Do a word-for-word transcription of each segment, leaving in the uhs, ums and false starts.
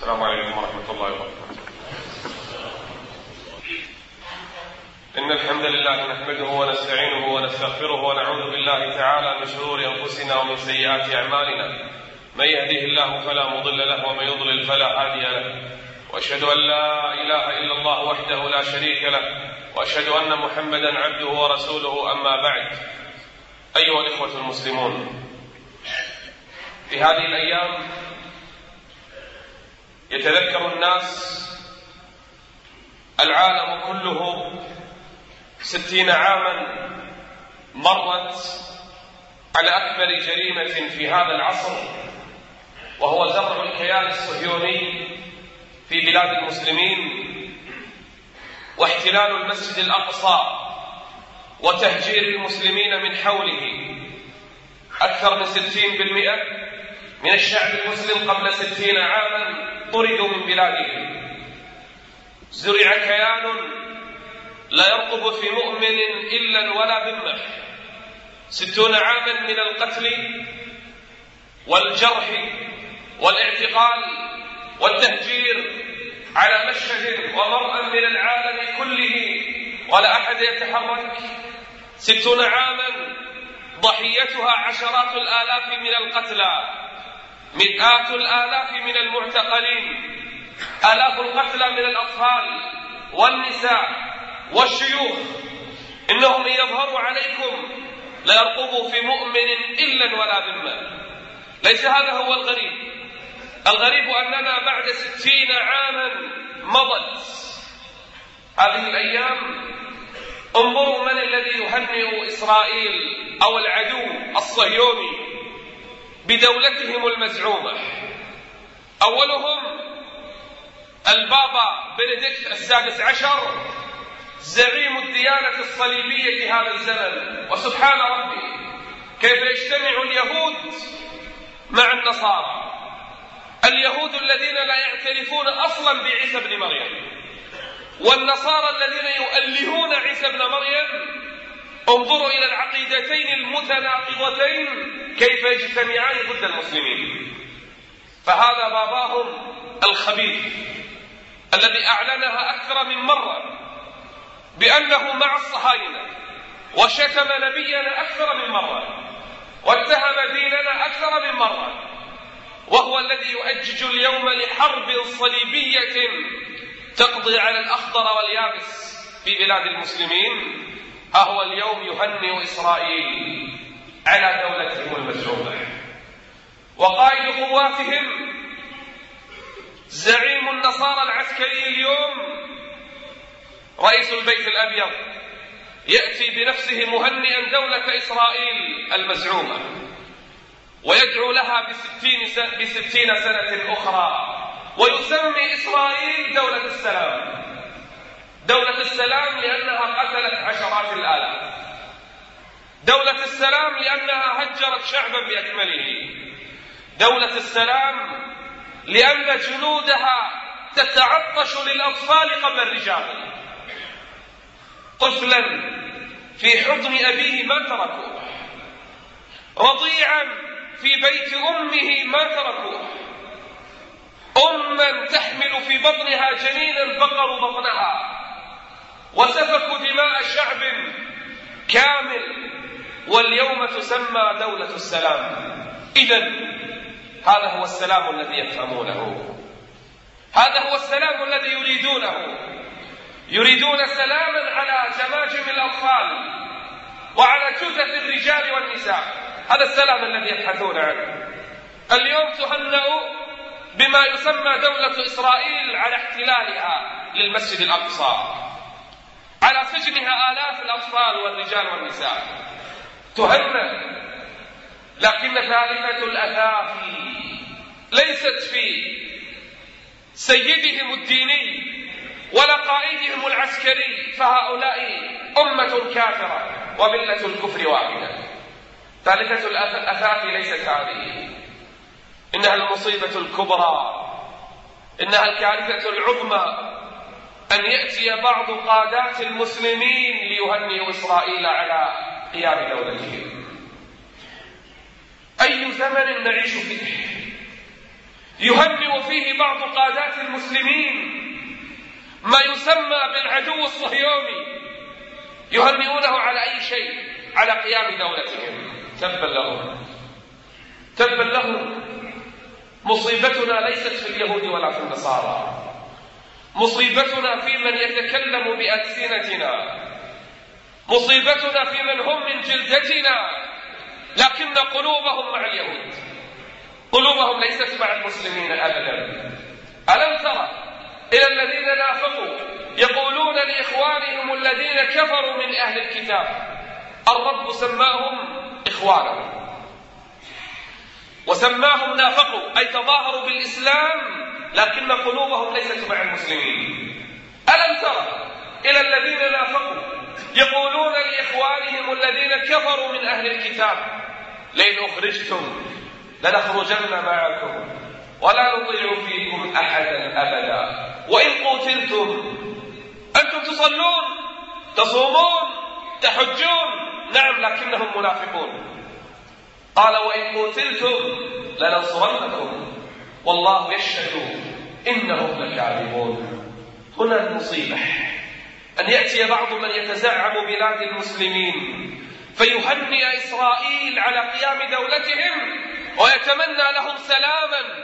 السلام عليكم ورحمة الله وبركاته. إن الحمد لله نحمده ونستعينه ونستغفره ونعوذ بالله تعالى من شرور أنفسنا ومن سيئات أعمالنا. من يهده الله فلا مضل له ومن يضلل فلا هادي له، وأشهد أن لا إله إلا الله وحده لا شريك له، وأشهد أن محمدا عبده ورسوله. أما بعد، أيها الإخوة المسلمون، في هذه الأيام يتذكر الناس العالم كله ستين عاما مرت على أكبر جريمة في هذا العصر، وهو زرع الكيان الصهيوني في بلاد المسلمين، واحتلال المسجد الأقصى وتهجير المسلمين من حوله. أكثر من ستين بالمئة من الشعب المسلم قبل ستين عاما طردوا من بلاده. زرع كيان لا يرقب في مؤمن إلا ولا ذمة. ستون عاما من القتل والجرح والاعتقال والتهجير على مشهد ومرأى من العالم كله، ولا أحد يتحرك. ستون عاما ضحيتها عشرات الآلاف من القتلى، مئات الآلاف من المعتقلين، آلاف القتلى من الأطفال والنساء والشيوخ. إنهم إن يظهروا عليكم لا يرقبوا في مؤمن إلا ولا ذمة. ليس هذا هو الغريب. الغريب أننا بعد ستين عاما مضت هذه الأيام، انظروا من الذي يهنئ إسرائيل أو العدو الصهيوني بدولتهم المزعومة. أولهم البابا بنديكت السادس عشر، زعيم الديانة الصليبية هذا الزمن. وسبحان ربي كيف يجتمع اليهود مع النصارى، اليهود الذين لا يعترفون أصلا بعيسى بن مريم، والنصارى الذين يؤلهون عيسى بن مريم. انظروا إلى العقيدتين المتناقضتين كيف يجتمعان ضد المسلمين. فهذا باباهم الخبيث الذي أعلنها أكثر من مرة بأنه مع الصهاينة، وشتم نبينا أكثر من مرة، واتهم ديننا أكثر من مرة، وهو الذي يؤجج اليوم لحرب صليبية تقضي على الأخضر واليابس في بلاد المسلمين. ها هو اليوم يهنئ إسرائيل على دولتهم المزعومة. وقائد قواتهم زعيم النصارى العسكري اليوم رئيس البيت الأبيض يأتي بنفسه مهنئا دولة إسرائيل المزعومة، ويدعو لها بستين سنة, بستين سنة أخرى، ويسمي إسرائيل دولة السلام. دولة السلام لأنها قتلت عشرات الآلاف، دولة السلام لأنها هجرت شعبا بأكمله، دولة السلام لأن جنودها تتعطش للأطفال قبل الرجال. طفلا في حضن أبيه ما تركوه، رضيعا في بيت أمه ما تركوه، أما تحمل في بطنها جنينا بقروا بطنها، وسفكوا دماء شعب كامل، واليوم تسمى دولة السلام. إذن هذا هو السلام الذي يفهمونه، هذا هو السلام الذي يريدونه. يريدون سلاما على جماجم الأطفال وعلى جثث الرجال والنساء. هذا السلام الذي يبحثون عنه. اليوم تهنأ بما يسمى دولة إسرائيل على احتلالها للمسجد الأقصى، على سجنها آلاف الأطفال والرجال والنساء. تهنأ، لكن ثالثة الأثافي ليست في سيدهم الديني ولا قائدهم العسكري، فهؤلاء أمة كافرة وملة الكفر واحدة. ثالثة الأثافي ليست هذه، إنها المصيبة الكبرى، إنها الكارثة العظمى أن يأتي بعض قادات المسلمين ليهنئوا إسرائيل على قيام دولتهم. أي زمن نعيش فيه يهنئ فيه بعض قادات ما يسمى بالعدو الصهيوني يهنئونه على أي شيء، على قيام دولتهم. تبا لهم تبا لهم. مصيبتنا ليست في اليهود ولا في النصارى، مصيبتنا في من يتكلم بألسنتنا، مصيبتنا في من هم من جلدتنا لكن قلوبهم مع اليهود، قلوبهم ليست مع المسلمين أبدا. ألم ترى إلى الذين نافقوا يقولون لإخوانهم الذين كفروا من أهل الكتاب، الرب سماهم إخوانهم وسماهم نافقوا، أي تظاهروا بالإسلام لكن قلوبهم ليست مع المسلمين. ألم ترى إلى الذين نافقوا يقولون لإخوانهم الذين كفروا من أهل الكتاب لئن أخرجتم لنخرجن معكم ولا نطيع فيكم أحدا أبدا وإن قتلتم. أنتم تصلون تصومون تحجون، نعم، لكنهم منافقون. قال وإن قتلتم لننصرنكم والله يشهد إنهم لكاذبون. هنا المصيبة أن يأتي بعض من يتزعم بلاد المسلمين فيهنئ إسرائيل على قيام دولتهم ويتمنى لهم سلاما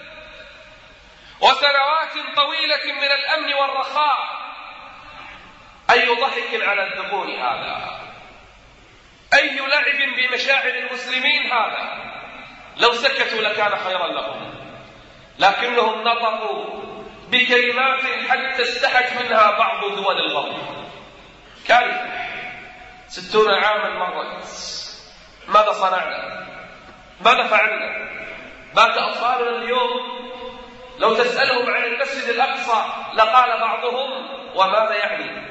وسنوات طويلة من الأمن والرخاء. أي ضحك على الذقون هذا، أي لعب بمشاعر المسلمين هذا. لو سكتوا لكان خيرا لهم، لكنهم نطقوا بكلمات حتى استحت منها بعض دول الغرب. كارثة. ستون عاما مرت، ماذا صنعنا؟ ماذا فعلنا؟ بات أطفالنا اليوم لو تسألهم عن المسجد الأقصى لقال بعضهم وماذا يعني؟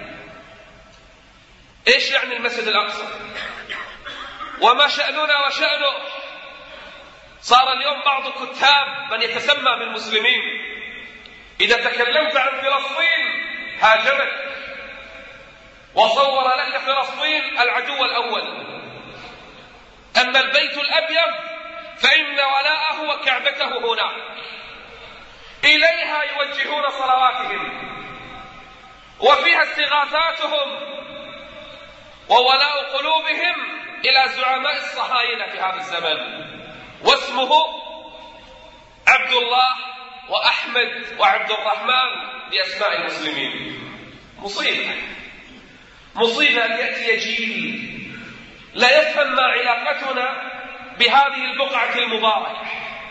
إيش يعني المسجد الأقصى؟ وما شأننا وشأنه؟ صار اليوم بعض كتاب من يتسمى بالمسلمين إذا تكلمت عن فلسطين هاجمك وصور لك فلسطين العدو الأول. أما البيت الأبيض فإن ولاءه وكعبته هناك، إليها يوجهون صلواتهم وفيها استغاثاتهم وولاء قلوبهم إلى زعماء الصهاينة في هذا الزمن، واسمه عبد الله وأحمد وعبد الرحمن بأسماء المسلمين. مصيبة مصيبة أن يأتي جيل لا يفهم ما علاقتنا بهذه البقعة المباركة،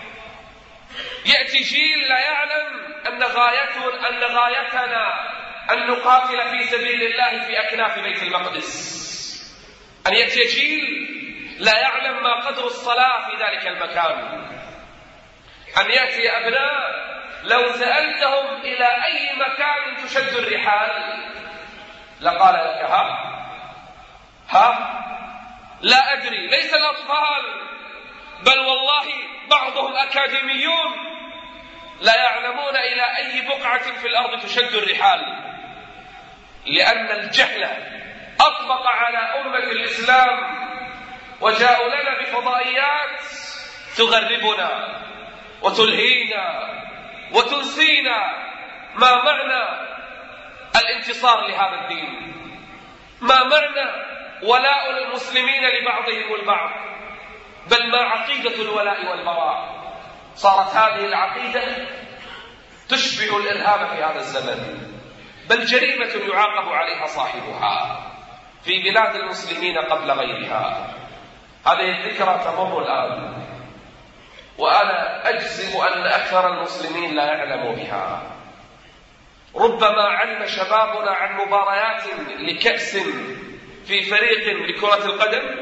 يأتي جيل لا يعلم أن غايته أن غايتنا أن نقاتل في سبيل الله في أكناف بيت المقدس، أن يأتي جيل لا يعلم ما قدر الصلاة في ذلك المكان، أن يأتي أبناء لو سألتهم إلى أي مكان تشد الرحال لقال لك ها ها لا أدري. ليس الأطفال بل والله بعضهم أكاديميون لا يعلمون إلى أي بقعة في الأرض تشد الرحال، لأن الجهل أطبق على أمة الإسلام وجاءوا لنا بفضائيات تغربنا وتلهينا وتنسينا ما معنى الانتصار لهذا الدين، ما معنى ولاء المسلمين لبعضهم البعض، بل ما عقيدة الولاء والبراء. صارت هذه العقيدة تشبه الإرهاب في هذا الزمن، بل جريمة يعاقب عليها صاحبها في بلاد المسلمين قبل غيرها. هذه الذكرى تمر الآن وأنا أجزم أن أكثر المسلمين لا يعلموا بها. ربما علم شبابنا عن مباريات لكأس في فريق لكرة القدم،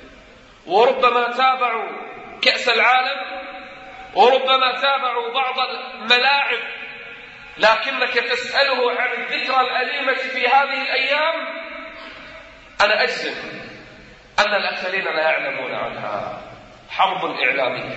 وربما تابعوا كأس العالم، وربما تابعوا بعض الملاعب، لكنك تسأله عن الذكرى الأليمة في هذه الأيام أنا أجزم أن الأكثرين لا يعلمون عنها. حرب إعلامية.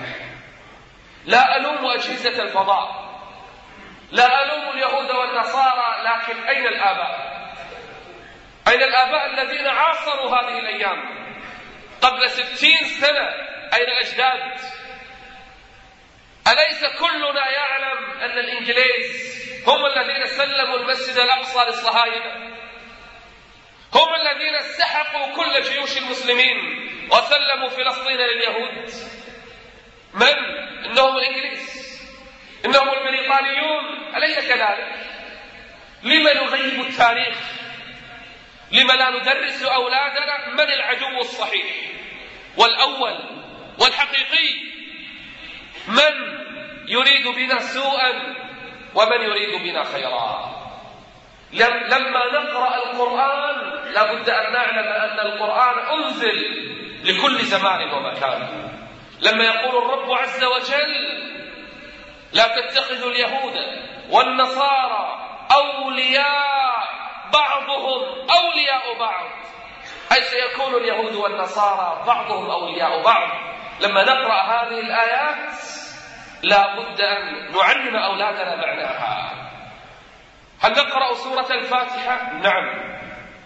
لا ألوم أجهزة الفضاء، لا ألوم اليهود والنصارى، لكن أين الآباء؟ أين الآباء الذين عاصروا هذه الأيام قبل ستين سنة؟ أين الأجداد؟ أليس كلنا يعلم أن الإنجليز هم الذين سلموا المسجد الأقصى للصهاينة، هم الذين استحقوا كل جيوش المسلمين وسلموا فلسطين لليهود. من؟ إنهم الإنجليز، إنهم البريطانيون، أليس كذلك؟ لما نغيب التاريخ؟ لما لا ندرس أولادنا من العدو الصحيح والأول والحقيقي، من يريد بنا سوءا ومن يريد بنا خيرا؟ لما نقرأ القرآن لابد أن نعلم أن القرآن أنزل لكل زمان ومكان. لما يقول الرب عز وجل لا تتخذوا اليهود والنصارى أولياء بعضهم أولياء بعض، أي سيكون اليهود والنصارى بعضهم أولياء بعض. لما نقرأ هذه الآيات لا بد أن نعلم أولادنا معناها. هل نقرأ سورة الفاتحة؟ نعم،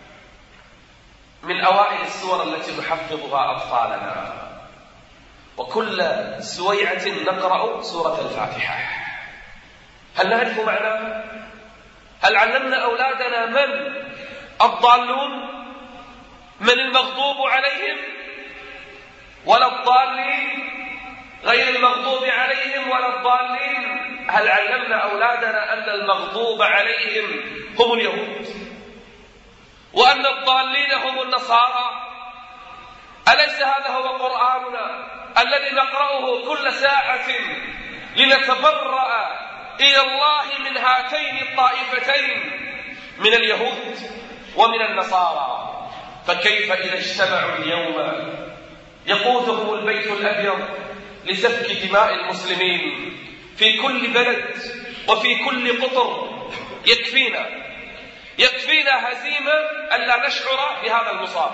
من أوائل السور التي نحفظها أطفالنا، وكل سويعة نقرأ سورة الفاتحة. هل نعرف معناها؟ هل علمنا أولادنا من الضالون؟ من المغضوب عليهم ولا الضالين؟ غير المغضوب عليهم ولا الضالين. هل علمنا أولادنا أن المغضوب عليهم هم اليهود وأن الضالين هم النصارى؟ أليس هذا هو قرآننا الذي نقرأه كل ساعة لنتبرأ إلى الله من هاتين الطائفتين، من اليهود ومن النصارى؟ فكيف إذا اجتمعوا اليوم يقودهم البيت الأبيض لسفك دماء المسلمين في كل بلد وفي كل قطر؟ يكفينا يكفينا هزيمة ألا نشعر بهذا المصاب.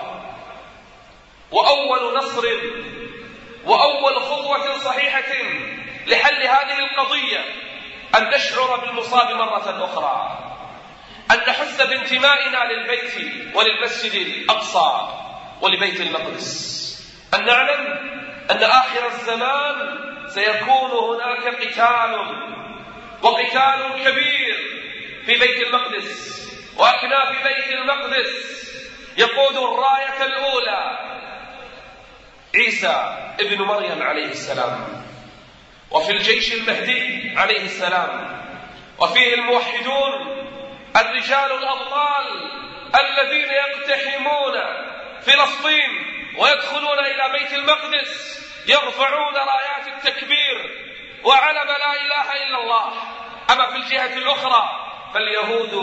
وأول نصر وأول خطوة صحيحة لحل هذه القضية أن نشعر بالمصاب مرة أخرى، أن نحس بانتمائنا للبيت وللمسجد الأقصى ولبيت المقدس، أن نعلم أن آخر الزمان سيكون هناك قتال، وقتال كبير في بيت المقدس، وأكناف بيت المقدس يقود الراية الأولى عيسى ابن مريم عليه السلام، وفي الجيش المهدي عليه السلام، وفيه الموحدون الرجال الأبطال الذين يقتحمون فلسطين ويدخلون إلى بيت المقدس، يرفعون رايات التكبير وعلم لا إله إلا الله. أما في الجهة الأخرى فاليهود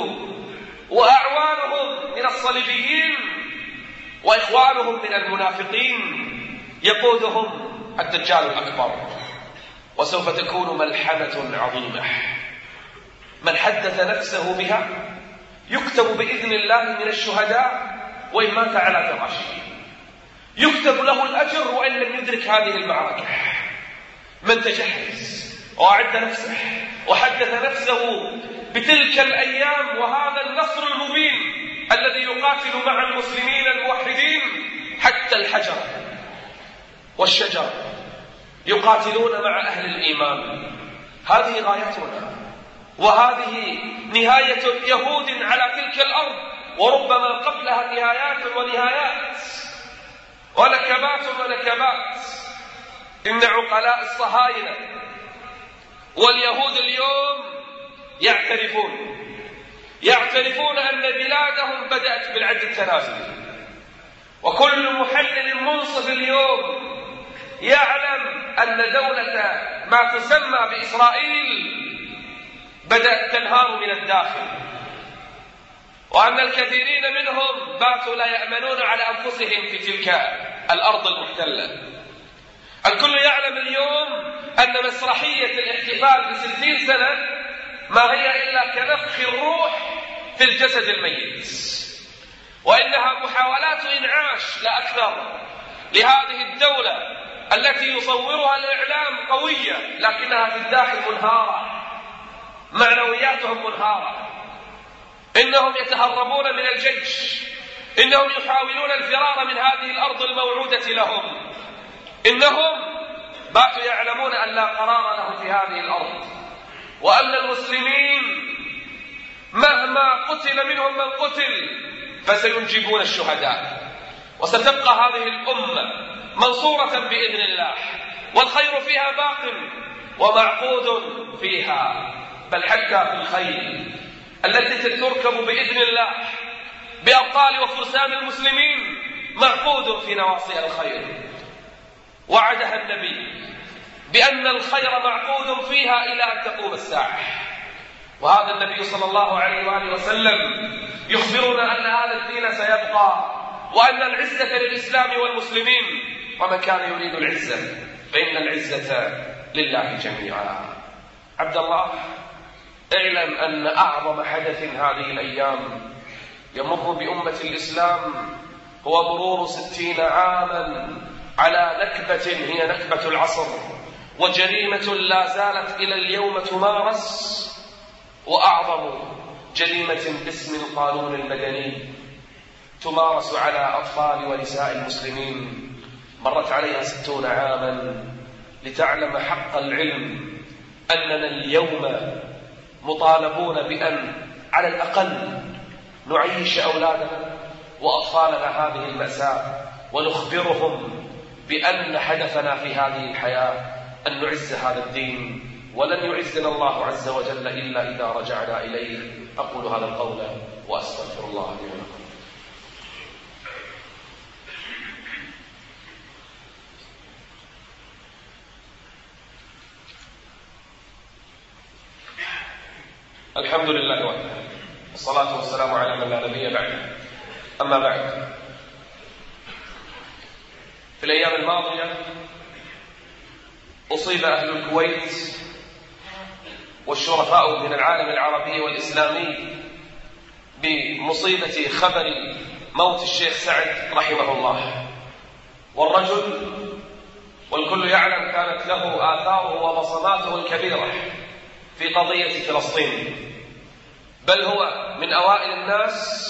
وأعوانهم من الصليبيين وإخوانهم من المنافقين يقودهم الدجال الأكبر، وسوف تكون ملحمة عظيمة. من حدث نفسه بها يكتب بإذن الله من الشهداء وإن مات على فراشه، يكتب له الأجر وإن لم يدرك هذه المعركة. من تجهز وأعد نفسه وحدث نفسه بتلك الأيام وهذا النصر المبين الذي يقاتل مع المسلمين الموحدين حتى الحجر والشجر، يقاتلون مع أهل الإيمان. هذه غايتنا، وهذه نهاية يهود على تلك الأرض، وربما قبلها نهايات ونهايات ونكبات ونكبات. إن عقلاء الصهاينة واليهود اليوم يعترفون يعترفون أن بلادهم بدأت بالعد التنازلي، وكل محلل منصف اليوم يعلم أن دولة ما تسمى بإسرائيل بدأت تنهار من الداخل، وأن الكثيرين منهم باتوا لا يأمنون على أنفسهم في تلك الأرض المحتلة. الكل يعلم اليوم أن مسرحية الاحتفال بستين سنة ما هي إلا كنفخ الروح في الجسد الميت، وإنها محاولات إنعاش لا أكثر لهذه الدولة التي يصورها الإعلام قوية لكنها في الداخل منهارة، معنوياتهم منهارة. إنهم يتهربون من الجيش، إنهم يحاولون الفرار من هذه الأرض الموعودة لهم، إنهم باتوا يعلمون أن لا قرار لهم في هذه الأرض، وأن المسلمين ولما قتل منهم من قتل فسينجبون الشهداء، وستبقى هذه الأمة منصورة بإذن الله، والخير فيها باق ومعقود فيها، بل حتى في الخيل التي تركب بإذن الله بأبطال وفرسان المسلمين معقود في نواصيها الخير. وعدها النبي بأن الخير معقود فيها إلى أن تقوم الساعة، وهذا النبي صلى الله عليه وآله وسلم يخبرنا أن هذا الدين سيبقى، وأن العزة للإسلام والمسلمين، ومن كان يريد العزة فإن العزة لله جميعا. عبد الله، اعلم أن أعظم حدث هذه الأيام يمر بأمة الإسلام هو مرور ستين عاما على نكبة هي نكبة العصر، وجريمة لا زالت إلى اليوم تمارس، وأعظم جريمة باسم القانون المدني تمارس على أطفال ونساء المسلمين. مرت عليها ستون عاما لتعلم حق العلم أننا اليوم مطالبون بأن على الأقل نعيش أولادنا وأطفالنا هذه المأساة، ونخبرهم بأن هدفنا في هذه الحياة أن نعز هذا الدين، ولن يعزنا الله عز وجل إلا إذا رجعنا إليه. أقول هذا القول وأستغفر الله لي ولكم. الحمد لله وحده، والصلاة والسلام على من لا نبي بعده. أما بعد، في الأيام الماضية أصيب أهل الكويت والشرفاء من العالم العربي والإسلامي بمصيبة خبر موت الشيخ سعد رحمه الله. والرجل والكل يعلم كانت له آثاره وبصماته الكبيرة في قضية فلسطين، بل هو من أوائل الناس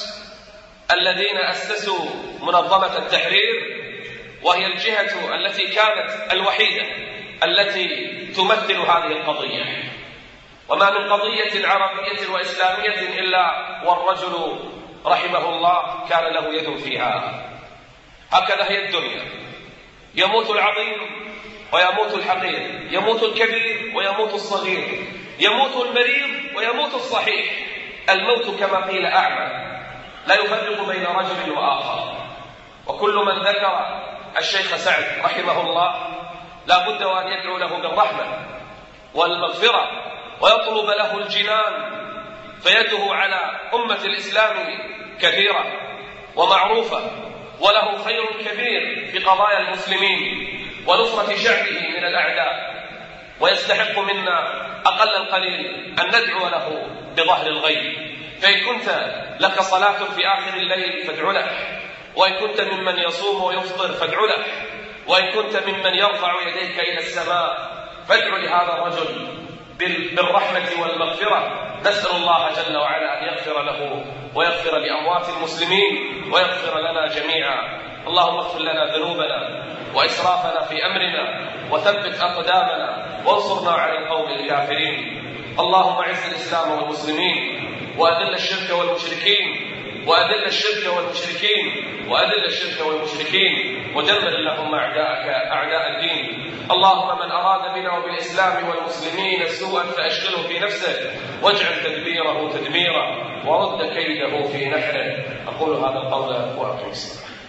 الذين أسسوا منظمة التحرير، وهي الجهة التي كانت الوحيدة التي تمثل هذه القضية. وما من قضية عربية وإسلامية إلا والرجل رحمه الله كان له يد فيها. هكذا هي الدنيا، يموت العظيم ويموت الحقير، يموت الكبير ويموت الصغير، يموت المريض ويموت الصحيح. الموت كما قيل أعمى، لا يفرق بين رجل وآخر. وكل من ذكر الشيخ سعد رحمه الله لا بد وأن يدعو له بالرحمة والمغفرة ويطلب له الجنان، فيده على أمة الإسلام كثيرة ومعروفة، وله خير كبير في قضايا المسلمين ونصرة شعبه من الأعداء، ويستحق منا أقل القليل أن ندعو له بظهر الغيب. فإن كنت لك صلاة في آخر الليل فادع له، وإن كنت ممن يصوم ويفطر فادع له، وإن كنت ممن يرفع يديك إلى السماء فادع لهذا الرجل بالرحمة والمغفرة. نسأل الله جل وعلا أن يغفر له ويغفر لأموات المسلمين ويغفر لنا جميعا. اللهم اغفر لنا ذنوبنا وإسرافنا في أمرنا، وثبت أقدامنا، وانصرنا على القوم الكافرين. اللهم أعز الإسلام والمسلمين، وأذل الشرك والمشركين وأذل الشرك والمشركين وأذل الشرك والمشركين ودمر اللهم أعداءك أعداء الدين. اللهم من أراد بنا وبالإسلام والمسلمين سوءا فأشغله في نفسه، واجعل تدبيره تدميرا، ورد كيده في نحره. أقول هذا القول وأقم الصلاة.